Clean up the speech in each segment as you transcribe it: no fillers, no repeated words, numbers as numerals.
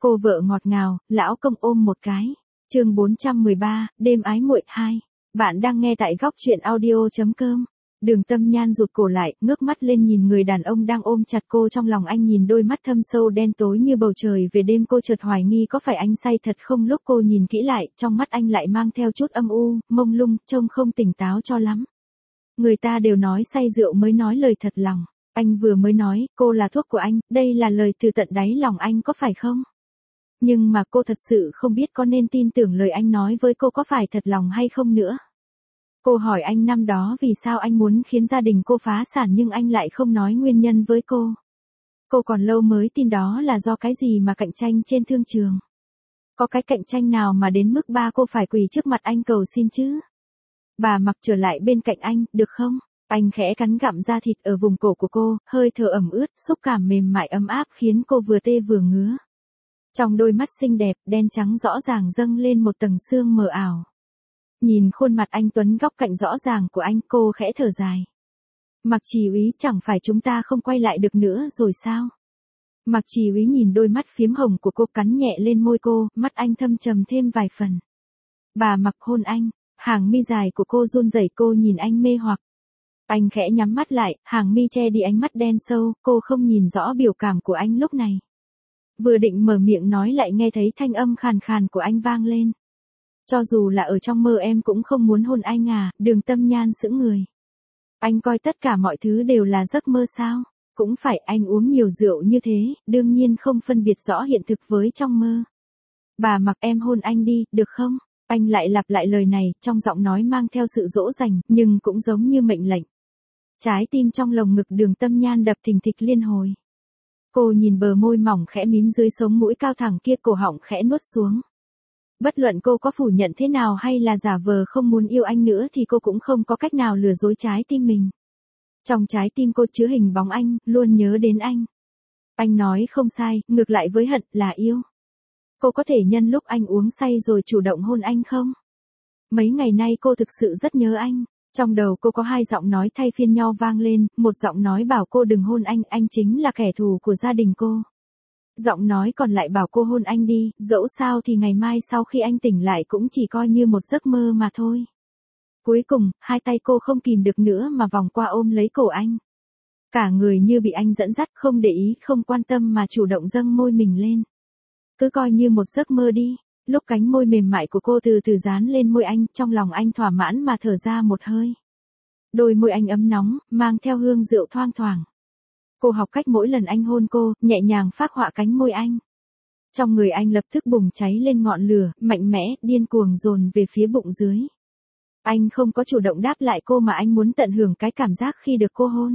Cô vợ ngọt ngào, lão công ôm một cái. Chương 413, đêm ái muội 2. Bạn đang nghe tại góc truyện audio.com. Đường Tâm Nhan rụt cổ lại, ngước mắt lên nhìn người đàn ông đang ôm chặt cô trong lòng anh, nhìn đôi mắt thâm sâu đen tối như bầu trời về đêm, cô chợt hoài nghi có phải anh say thật không. Lúc cô nhìn kỹ lại, trong mắt anh lại mang theo chút âm u, mông lung, trông không tỉnh táo cho lắm. Người ta đều nói say rượu mới nói lời thật lòng. Anh vừa mới nói, cô là thuốc của anh, đây là lời từ tận đáy lòng anh có phải không? Nhưng mà cô thật sự không biết có nên tin tưởng lời anh nói với cô có phải thật lòng hay không nữa. Cô hỏi anh năm đó vì sao anh muốn khiến gia đình cô phá sản, nhưng anh lại không nói nguyên nhân với cô. Cô còn lâu mới tin đó là do cái gì mà cạnh tranh trên thương trường. Có cái cạnh tranh nào mà đến mức ba cô phải quỳ trước mặt anh cầu xin chứ? Bà Mặc trở lại bên cạnh anh, được không? Anh khẽ cắn gặm da thịt ở vùng cổ của cô, hơi thở ẩm ướt, xúc cảm mềm mại ấm áp khiến cô vừa tê vừa ngứa. Trong đôi mắt xinh đẹp, đen trắng rõ ràng dâng lên một tầng sương mờ ảo. Nhìn khuôn mặt anh tuấn góc cạnh rõ ràng của anh, cô khẽ thở dài. Mặc Chỉ Úy, chẳng phải chúng ta không quay lại được nữa rồi sao? Mặc Chỉ Úy nhìn đôi mắt phiếm hồng của cô, cắn nhẹ lên môi cô, mắt anh thâm trầm thêm vài phần. Bà Mặc hôn anh, hàng mi dài của cô run rẩy, cô nhìn anh mê hoặc. Anh khẽ nhắm mắt lại, hàng mi che đi ánh mắt đen sâu, cô không nhìn rõ biểu cảm của anh lúc này. Vừa định mở miệng nói lại nghe thấy thanh âm khàn khàn của anh vang lên. Cho dù là ở trong mơ em cũng không muốn hôn anh à? Đường Tâm Nhan sững người. Anh coi tất cả mọi thứ đều là giấc mơ sao? Cũng phải, anh uống nhiều rượu như thế, đương nhiên không phân biệt rõ hiện thực với trong mơ. Bà Mặc, em hôn anh đi, được không? Anh lại lặp lại lời này, trong giọng nói mang theo sự dỗ dành, nhưng cũng giống như mệnh lệnh. Trái tim trong lồng ngực Đường Tâm Nhan đập thình thịch liên hồi. Cô nhìn bờ môi mỏng khẽ mím dưới sống mũi cao thẳng kia, cổ họng khẽ nuốt xuống. Bất luận cô có phủ nhận thế nào hay là giả vờ không muốn yêu anh nữa thì cô cũng không có cách nào lừa dối trái tim mình. Trong trái tim cô chứa hình bóng anh, luôn nhớ đến anh. Anh nói không sai, ngược lại với hận là yêu. Cô có thể nhân lúc anh uống say rồi chủ động hôn anh không? Mấy ngày nay cô thực sự rất nhớ anh. Trong đầu cô có hai giọng nói thay phiên nhau vang lên, một giọng nói bảo cô đừng hôn anh chính là kẻ thù của gia đình cô. Giọng nói còn lại bảo cô hôn anh đi, dẫu sao thì ngày mai sau khi anh tỉnh lại cũng chỉ coi như một giấc mơ mà thôi. Cuối cùng, hai tay cô không kìm được nữa mà vòng qua ôm lấy cổ anh. Cả người như bị anh dẫn dắt, không để ý, không quan tâm mà chủ động dâng môi mình lên. Cứ coi như một giấc mơ đi. Lúc cánh môi mềm mại của cô từ từ dán lên môi anh, trong lòng anh thỏa mãn mà thở ra một hơi. Đôi môi anh ấm nóng, mang theo hương rượu thoang thoảng. Cô học cách mỗi lần anh hôn cô, nhẹ nhàng phác họa cánh môi anh. Trong người anh lập tức bùng cháy lên ngọn lửa, mạnh mẽ, điên cuồng dồn về phía bụng dưới. Anh không có chủ động đáp lại cô mà anh muốn tận hưởng cái cảm giác khi được cô hôn.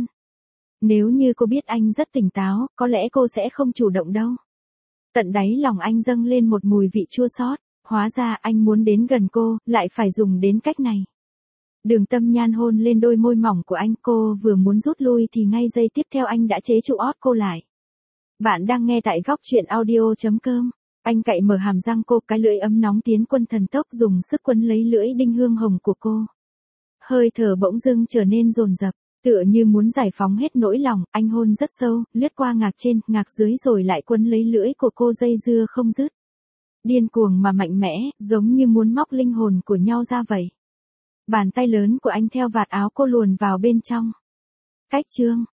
Nếu như cô biết anh rất tỉnh táo, có lẽ cô sẽ không chủ động đâu. Tận đáy lòng anh dâng lên một mùi vị chua xót, hóa ra anh muốn đến gần cô, lại phải dùng đến cách này. Đường Tâm Nhan hôn lên đôi môi mỏng của anh, cô vừa muốn rút lui thì ngay giây tiếp theo anh đã chế trụ ót cô lại. Bạn đang nghe tại góc truyện audio.com. Anh cạy mở hàm răng cô, cái lưỡi ấm nóng tiến quân thần tốc dùng sức quấn lấy lưỡi đinh hương hồng của cô. Hơi thở bỗng dưng trở nên dồn dập, tựa như muốn giải phóng hết nỗi lòng, anh hôn rất sâu, lướt qua ngạc trên, ngạc dưới rồi lại quấn lấy lưỡi của cô dây dưa không dứt. Điên cuồng mà mạnh mẽ, giống như muốn móc linh hồn của nhau ra vậy. Bàn tay lớn của anh theo vạt áo cô luồn vào bên trong. Cách chương